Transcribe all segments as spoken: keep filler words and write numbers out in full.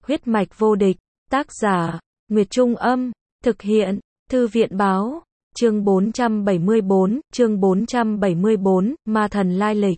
Huyết mạch vô địch, tác giả, Nguyệt Trung Âm, thực hiện, Thư viện Báo, chương bốn trăm bảy mươi bốn, chương bốn trăm bảy mươi bốn, ma thần lai lịch.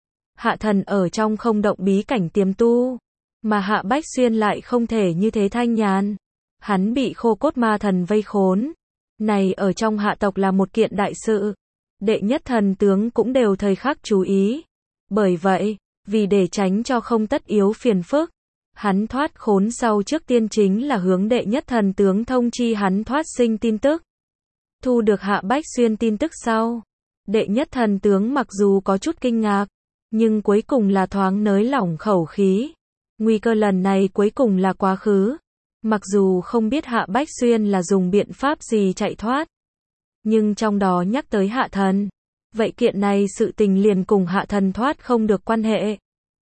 Hạ thần ở trong không động bí cảnh tiềm tu, mà Hạ Bách Xuyên lại không thể như thế thanh nhàn. Hắn bị khô cốt ma thần vây khốn. Này ở trong hạ tộc là một kiện đại sự. Đệ nhất thần tướng cũng đều thời khắc chú ý. Bởi vậy, vì để tránh cho không tất yếu phiền phức, hắn thoát khốn sau trước tiên chính là hướng đệ nhất thần tướng thông chi hắn thoát sinh tin tức. Thu được Hạ Bách Xuyên tin tức sau, đệ nhất thần tướng mặc dù có chút kinh ngạc, nhưng cuối cùng là thoáng nới lỏng khẩu khí. Nguy cơ lần này cuối cùng là quá khứ. Mặc dù không biết Hạ Bách Xuyên là dùng biện pháp gì chạy thoát, nhưng trong đó nhắc tới Hạ thần, vậy kiện này sự tình liền cùng Hạ thần thoát không được quan hệ.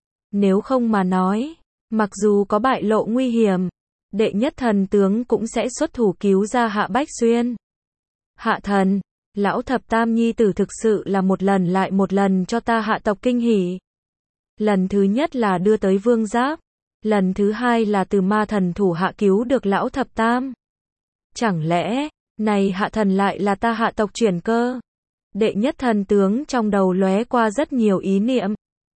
Nếu không mà nói, mặc dù có bại lộ nguy hiểm, đệ nhất thần tướng cũng sẽ xuất thủ cứu ra Hạ Bách Xuyên. Hạ thần, lão thập tam nhi tử thực sự là một lần lại một lần cho ta hạ tộc kinh hỉ. Lần thứ nhất là đưa tới vương giáp, lần thứ hai là từ ma thần thủ hạ cứu được lão thập tam. Chẳng lẽ, này hạ thần lại là ta hạ tộc chuyển cơ? Đệ nhất thần tướng trong đầu lóe qua rất nhiều ý niệm.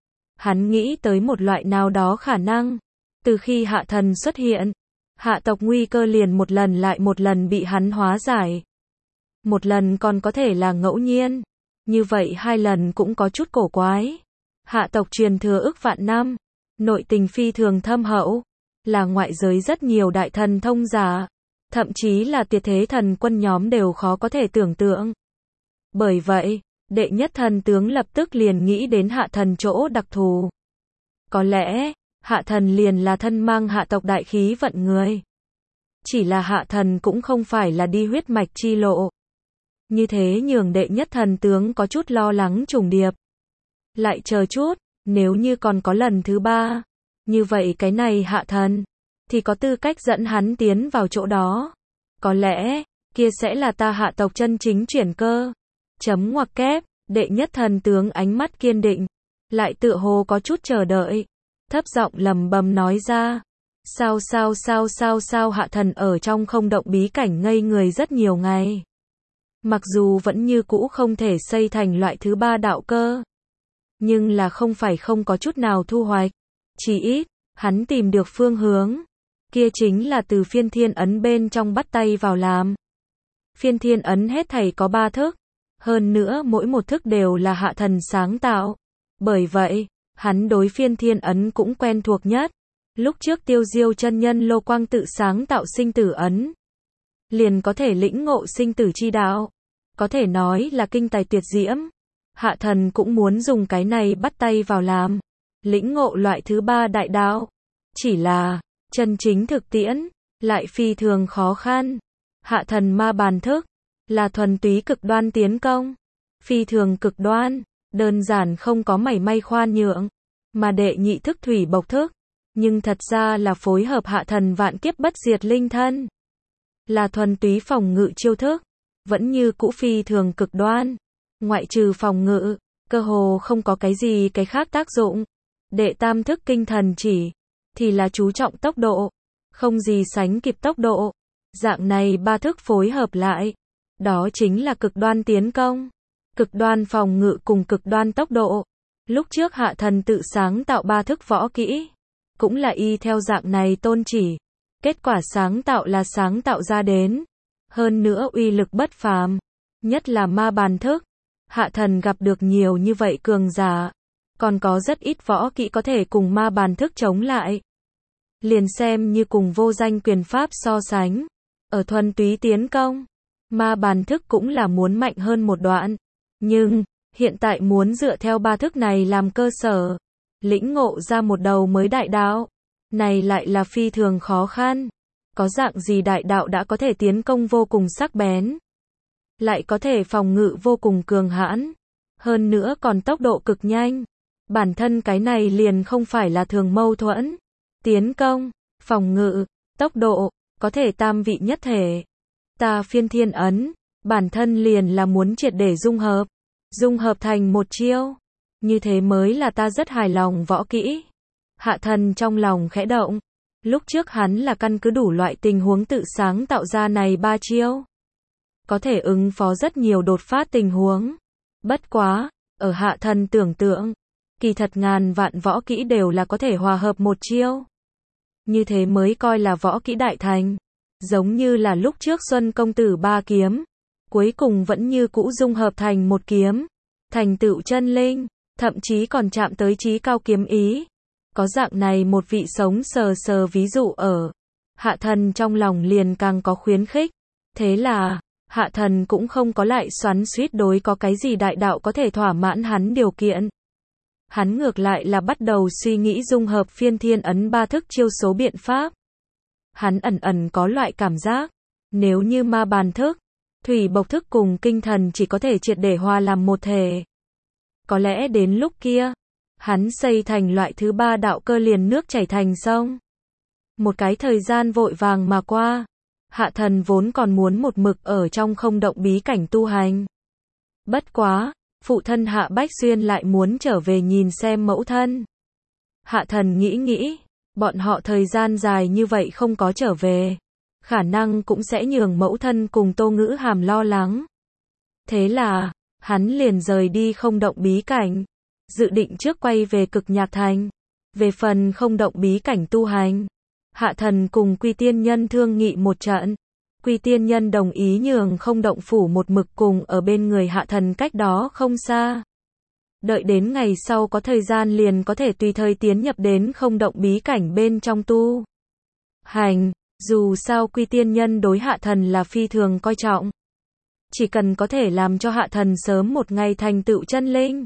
Hắn nghĩ tới một loại nào đó khả năng. Từ khi hạ thần xuất hiện, hạ tộc nguy cơ liền một lần lại một lần bị hắn hóa giải. Một lần còn có thể là ngẫu nhiên. Như vậy hai lần cũng có chút cổ quái. Hạ tộc truyền thừa ức vạn năm. Nội tình phi thường thâm hậu. Là ngoại giới rất nhiều đại thần thông giả. Thậm chí là tuyệt thế thần quân nhóm đều khó có thể tưởng tượng. Bởi vậy, đệ nhất thần tướng lập tức liền nghĩ đến hạ thần chỗ đặc thù. Có lẽ, hạ thần liền là thân mang hạ tộc đại khí vận người. Chỉ là hạ thần cũng không phải là đi huyết mạch chi lộ. Như thế nhường đệ nhất thần tướng có chút lo lắng trùng điệp. Lại chờ chút, nếu như còn có lần thứ ba, như vậy cái này hạ thần, thì có tư cách dẫn hắn tiến vào chỗ đó. Có lẽ, kia sẽ là ta hạ tộc chân chính chuyển cơ. Chấm ngoặc kép, đệ nhất thần tướng ánh mắt kiên định, lại tựa hồ có chút chờ đợi, thấp giọng lầm bầm nói ra. Sao sao sao sao sao hạ thần ở trong không động bí cảnh ngây người rất nhiều ngày. Mặc dù vẫn như cũ không thể xây thành loại thứ ba đạo cơ, nhưng là không phải không có chút nào thu hoạch. Chỉ ít, hắn tìm được phương hướng. Kia chính là từ phiên thiên ấn bên trong bắt tay vào làm. Phiên thiên ấn hết thảy có ba thức. Hơn nữa mỗi một thức đều là hạ thần sáng tạo. Bởi vậy, hắn đối phiên thiên ấn cũng quen thuộc nhất. Lúc trước Tiêu Diêu chân nhân Lô Quang tự sáng tạo sinh tử ấn, liền có thể lĩnh ngộ sinh tử chi đạo. Có thể nói là kinh tài tuyệt diễm. Hạ thần cũng muốn dùng cái này bắt tay vào làm. Lĩnh ngộ loại thứ ba đại đạo. Chỉ là, chân chính thực tiễn, lại phi thường khó khăn. Hạ thần ma bàn thức, là thuần túy cực đoan tiến công. Phi thường cực đoan, đơn giản không có mảy may khoan nhượng. Mà đệ nhị thức thủy bộc thức, nhưng thật ra là phối hợp hạ thần vạn kiếp bất diệt linh thân. Là thuần túy phòng ngự chiêu thức, vẫn như cũ phi thường cực đoan. Ngoại trừ phòng ngự, cơ hồ không có cái gì cái khác tác dụng. Đệ tam thức kinh thần chỉ, thì là chú trọng tốc độ, không gì sánh kịp tốc độ. Dạng này ba thức phối hợp lại, đó chính là cực đoan tiến công, cực đoan phòng ngự cùng cực đoan tốc độ. Lúc trước hạ thần tự sáng tạo ba thức võ kỹ, cũng là y theo dạng này tôn chỉ. Kết quả sáng tạo là sáng tạo ra đến. Hơn nữa uy lực bất phàm, nhất là ma bàn thức. Hạ thần gặp được nhiều như vậy cường giả, còn có rất ít võ kỹ có thể cùng ma bàn thức chống lại. Liền xem như cùng vô danh quyền pháp so sánh, ở thuần túy tiến công, ma bàn thức cũng là muốn mạnh hơn một đoạn. Nhưng, hiện tại muốn dựa theo ba thức này làm cơ sở, lĩnh ngộ ra một đầu mới đại đạo, này lại là phi thường khó khăn. Có dạng gì đại đạo đã có thể tiến công vô cùng sắc bén, lại có thể phòng ngự vô cùng cường hãn, hơn nữa còn tốc độ cực nhanh. Bản thân cái này liền không phải là thường mâu thuẫn. Tiến công, phòng ngự, tốc độ, có thể tam vị nhất thể. Ta phiên thiên ấn, bản thân liền là muốn triệt để dung hợp. Dung hợp thành một chiêu. Như thế mới là ta rất hài lòng võ kỹ. Hạ thần trong lòng khẽ động. Lúc trước hắn là căn cứ đủ loại tình huống tự sáng tạo ra này ba chiêu. Có thể ứng phó rất nhiều đột phát tình huống. Bất quá, ở Hạ Thần tưởng tượng, kỳ thật ngàn vạn võ kỹ đều là có thể hòa hợp một chiêu. Như thế mới coi là võ kỹ đại thành. Giống như là lúc trước Xuân công tử ba kiếm, cuối cùng vẫn như cũ dung hợp thành một kiếm, thành tựu chân linh, thậm chí còn chạm tới chí cao kiếm ý. Có dạng này một vị sống sờ sờ ví dụ ở, Hạ Thần trong lòng liền càng có khuyến khích. Thế là, Hạ Thần cũng không có lại xoắn xuýt đối có cái gì đại đạo có thể thỏa mãn hắn điều kiện. Hắn ngược lại là bắt đầu suy nghĩ dung hợp phiên thiên ấn ba thức chiêu số biện pháp. Hắn ẩn ẩn có loại cảm giác, nếu như ma bàn thức, thủy bộc thức cùng kinh thần chỉ có thể triệt để hòa làm một thể. Có lẽ đến lúc kia, hắn xây thành loại thứ ba đạo cơ liền nước chảy thành sông. Một cái thời gian vội vàng mà qua, Hạ Thần vốn còn muốn một mực ở trong không động bí cảnh tu hành. Bất quá, phụ thân Hạ Bách Xuyên lại muốn trở về nhìn xem mẫu thân. Hạ Thần nghĩ nghĩ, bọn họ thời gian dài như vậy không có trở về, khả năng cũng sẽ nhường mẫu thân cùng Tô Ngữ Hàm lo lắng. Thế là, hắn liền rời đi không động bí cảnh, dự định trước quay về Cực Nhạc Thành. Về phần không động bí cảnh tu hành, Hạ Thần cùng Quy Tiên Nhân thương nghị một trận. Quy Tiên Nhân đồng ý nhường không động phủ một mực cùng ở bên người Hạ Thần cách đó không xa. Đợi đến ngày sau có thời gian liền có thể tùy thời tiến nhập đến không động bí cảnh bên trong tu hành. Dù sao Quy Tiên Nhân đối Hạ Thần là phi thường coi trọng. Chỉ cần có thể làm cho Hạ Thần sớm một ngày thành tựu chân linh,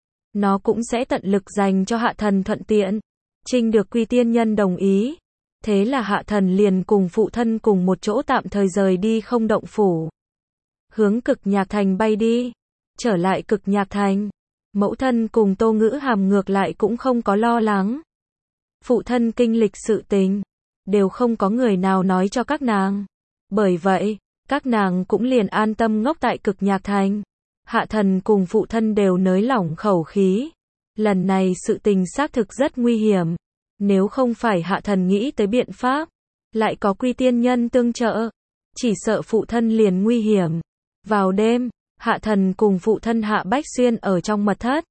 nó cũng sẽ tận lực dành cho Hạ Thần thuận tiện. Trinh được Quy Tiên Nhân đồng ý. Thế là Hạ Thần liền cùng phụ thân cùng một chỗ tạm thời rời đi không động phủ. Hướng Cực Nhạc Thành bay đi. Trở lại Cực Nhạc Thành, mẫu thân cùng Tô Ngữ Hàm ngược lại cũng không có lo lắng. Phụ thân kinh lịch sự tình, đều không có người nào nói cho các nàng. Bởi vậy, các nàng cũng liền an tâm ngốc tại Cực Nhạc Thành. Hạ Thần cùng phụ thân đều nới lỏng khẩu khí. Lần này sự tình xác thực rất nguy hiểm. Nếu không phải Hạ Thần nghĩ tới biện pháp, lại có Quy Tiên Nhân tương trợ, chỉ sợ phụ thân liền nguy hiểm. Vào đêm, Hạ Thần cùng phụ thân Hạ Bách Xuyên ở trong mật thất.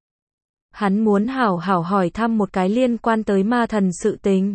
Hắn muốn hảo hảo hỏi thăm một cái liên quan tới ma thần sự tình.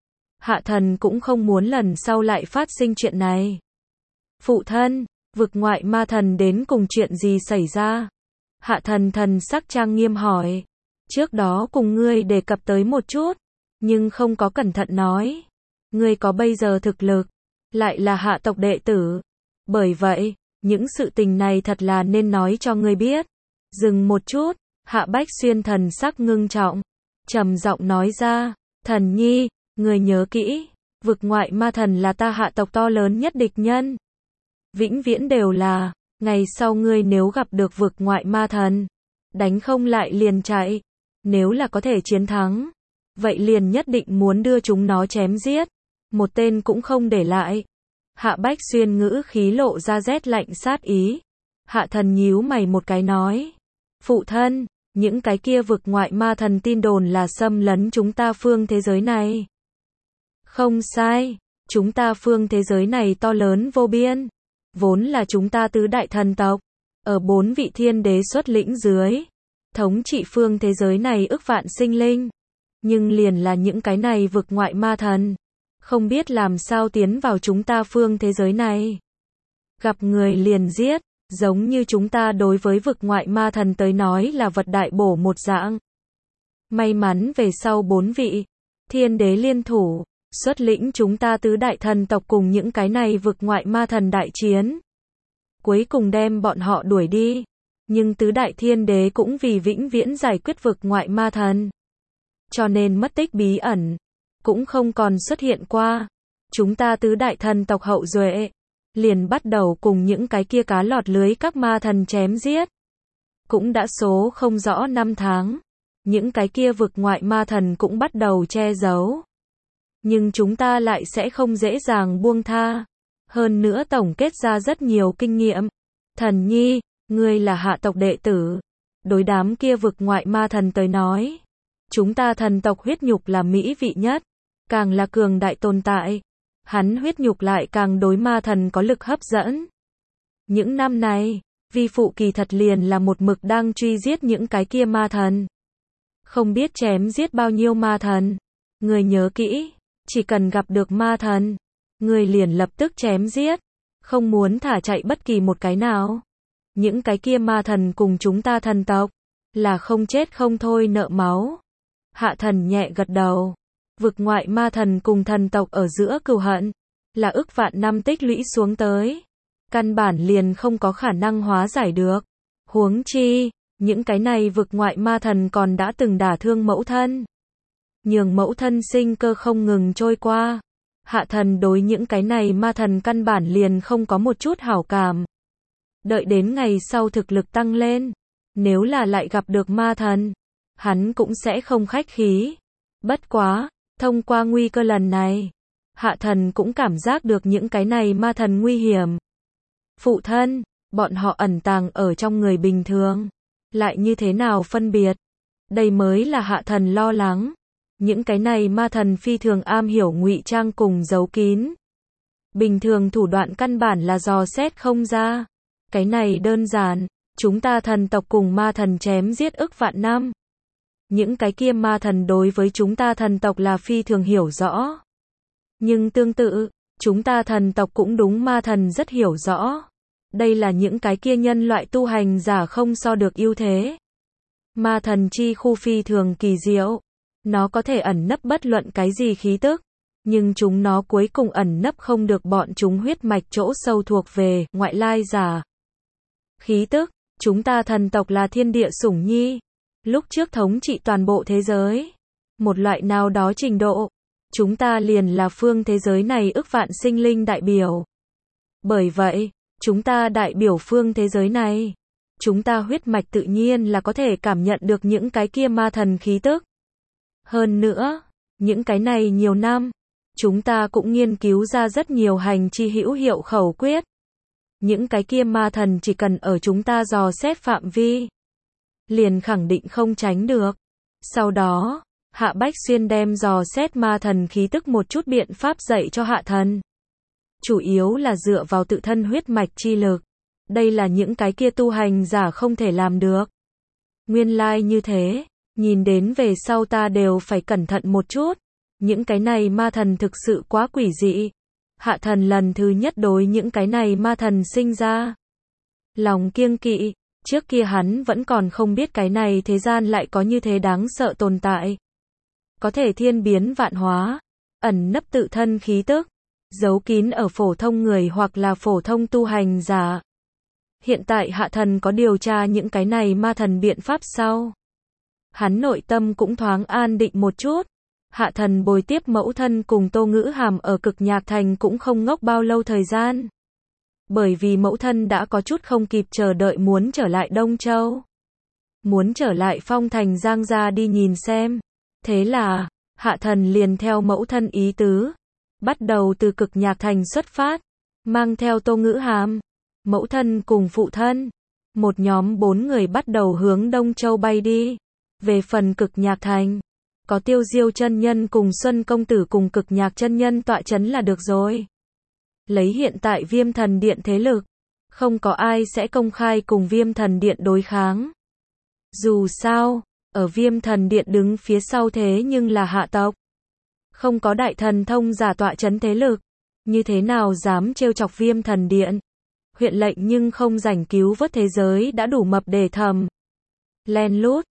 Hạ Thần cũng không muốn lần sau lại phát sinh chuyện này. Phụ thân, vực ngoại ma thần đến cùng chuyện gì xảy ra? Hạ Thần thần sắc trang nghiêm hỏi. Trước đó cùng ngươi đề cập tới một chút, nhưng không có cẩn thận nói. Ngươi có bây giờ thực lực, lại là hạ tộc đệ tử. Bởi vậy, những sự tình này thật là nên nói cho ngươi biết. Dừng một chút, Hạ Bách Xuyên thần sắc ngưng trọng, trầm giọng nói ra, Thần nhi, ngươi nhớ kỹ, vực ngoại ma thần là ta hạ tộc to lớn nhất địch nhân. Vĩnh viễn đều là, ngày sau ngươi nếu gặp được vực ngoại ma thần, đánh không lại liền chạy. Nếu là có thể chiến thắng, vậy liền nhất định muốn đưa chúng nó chém giết, một tên cũng không để lại. Hạ Bách Xuyên ngữ khí lộ ra rét lạnh sát ý. Hạ Thần nhíu mày một cái nói, phụ thân, những cái kia vực ngoại ma thần tin đồn là xâm lấn chúng ta phương thế giới này. Không sai, chúng ta phương thế giới này to lớn vô biên, vốn là chúng ta tứ đại thần tộc, ở bốn vị thiên đế xuất lĩnh dưới, thống trị phương thế giới này ức vạn sinh linh. Nhưng liền là những cái này vực ngoại ma thần, không biết làm sao tiến vào chúng ta phương thế giới này. Gặp người liền giết, giống như chúng ta đối với vực ngoại ma thần tới nói là vật đại bổ một dạng. May mắn về sau bốn vị thiên đế liên thủ, xuất lĩnh chúng ta tứ đại thần tộc cùng những cái này vực ngoại ma thần đại chiến. Cuối cùng đem bọn họ đuổi đi. Nhưng tứ đại thiên đế cũng vì vĩnh viễn giải quyết vực ngoại ma thần, cho nên mất tích bí ẩn, cũng không còn xuất hiện qua. Chúng ta tứ đại thần tộc hậu duệ, liền bắt đầu cùng những cái kia cá lọt lưới các ma thần chém giết. Cũng đã số không rõ năm tháng, những cái kia vực ngoại ma thần cũng bắt đầu che giấu. Nhưng chúng ta lại sẽ không dễ dàng buông tha. Hơn nữa tổng kết ra rất nhiều kinh nghiệm. Thần nhi, ngươi là hạ tộc đệ tử. Đối đám kia vực ngoại ma thần tới nói, chúng ta thần tộc huyết nhục là mỹ vị nhất. càng là cường đại tồn tại. Hắn huyết nhục lại càng đối ma thần có lực hấp dẫn. Những năm này, vi phụ kỳ thật liền là một mực đang truy giết những cái kia ma thần. Không biết chém giết bao nhiêu ma thần. Người nhớ kỹ, chỉ cần gặp được ma thần, người liền lập tức chém giết, không muốn thả chạy bất kỳ một cái nào. Những cái kia ma thần cùng chúng ta thần tộc, là không chết không thôi nợ máu. Hạ thần nhẹ gật đầu. Vực ngoại ma thần cùng thần tộc ở giữa cừu hận, là ức vạn năm tích lũy xuống tới. Căn bản liền không có khả năng hóa giải được. Huống chi, những cái này vực ngoại ma thần còn đã từng đả thương mẫu thân. Nhường mẫu thân sinh cơ không ngừng trôi qua. Hạ thần đối những cái này ma thần căn bản liền không có một chút hảo cảm. Đợi đến ngày sau thực lực tăng lên, nếu là lại gặp được ma thần, hắn cũng sẽ không khách khí. Bất quá, thông qua nguy cơ lần này, hạ thần cũng cảm giác được những cái này ma thần nguy hiểm. Phụ thân, bọn họ ẩn tàng ở trong người bình thường, lại như thế nào phân biệt? Đây mới là hạ thần lo lắng. Những cái này ma thần phi thường am hiểu ngụy trang cùng giấu kín. Bình thường thủ đoạn căn bản là dò xét không ra. Cái này đơn giản, chúng ta thần tộc cùng ma thần chém giết ức vạn năm. Những cái kia ma thần đối với chúng ta thần tộc là phi thường hiểu rõ. Nhưng tương tự, chúng ta thần tộc cũng đúng ma thần rất hiểu rõ. Đây là những cái kia nhân loại tu hành giả không so được ưu thế. Ma thần chi khu phi thường kỳ diệu. Nó có thể ẩn nấp bất luận cái gì khí tức. Nhưng chúng nó cuối cùng ẩn nấp không được bọn chúng huyết mạch chỗ sâu thuộc về ngoại lai giả. Khí tức, chúng ta thần tộc là thiên địa sủng nhi. Lúc trước thống trị toàn bộ thế giới. Một loại nào đó trình độ. Chúng ta liền là phương thế giới này ức vạn sinh linh đại biểu. Bởi vậy, chúng ta đại biểu phương thế giới này. Chúng ta huyết mạch tự nhiên là có thể cảm nhận được những cái kia ma thần khí tức. Hơn nữa, những cái này nhiều năm, chúng ta cũng nghiên cứu ra rất nhiều hành chi hữu hiệu khẩu quyết. Những cái kia ma thần chỉ cần ở chúng ta dò xét phạm vi, liền khẳng định không tránh được. Sau đó, Hạ Bách Xuyên đem dò xét ma thần khí tức một chút biện pháp dạy cho hạ thần. Chủ yếu là dựa vào tự thân huyết mạch chi lực. Đây là những cái kia tu hành giả không thể làm được. Nguyên lai like như thế, nhìn đến về sau ta đều phải cẩn thận một chút. Những cái này ma thần thực sự quá quỷ dị. Hạ thần lần thứ nhất đối những cái này ma thần sinh ra lòng kiêng kỵ. Trước kia hắn vẫn còn không biết cái này thế gian lại có như thế đáng sợ tồn tại. Có thể thiên biến vạn hóa, ẩn nấp tự thân khí tức, giấu kín ở phổ thông người hoặc là phổ thông tu hành giả. Hiện tại hạ thần có điều tra những cái này ma thần biện pháp sau. Hắn nội tâm cũng thoáng an định một chút. Hạ thần bồi tiếp mẫu thân cùng Tô Ngữ Hàm ở Cực Nhạc Thành cũng không ngốc bao lâu thời gian. Bởi vì mẫu thân đã có chút không kịp chờ đợi muốn trở lại Đông Châu. Muốn trở lại Phong Thành Giang gia đi nhìn xem. Thế là, hạ thần liền theo mẫu thân ý tứ. Bắt đầu từ Cực Nhạc Thành xuất phát. Mang theo Tô Ngữ Hàm, mẫu thân cùng phụ thân. Một nhóm bốn người bắt đầu hướng Đông Châu bay đi. Về phần Cực Nhạc Thành, có Tiêu Diêu chân nhân cùng Xuân công tử cùng Cực Nhạc chân nhân tọa chấn là được rồi. Lấy hiện tại Viêm Thần Điện thế lực, không có ai sẽ công khai cùng Viêm Thần Điện đối kháng. Dù sao, ở Viêm Thần Điện đứng phía sau thế nhưng là hạ tộc. Không có đại thần thông giả tọa chấn thế lực, như thế nào dám trêu chọc Viêm Thần Điện. Huyện lệnh nhưng không rảnh cứu vớt thế giới đã đủ mập để thầm. Len lút,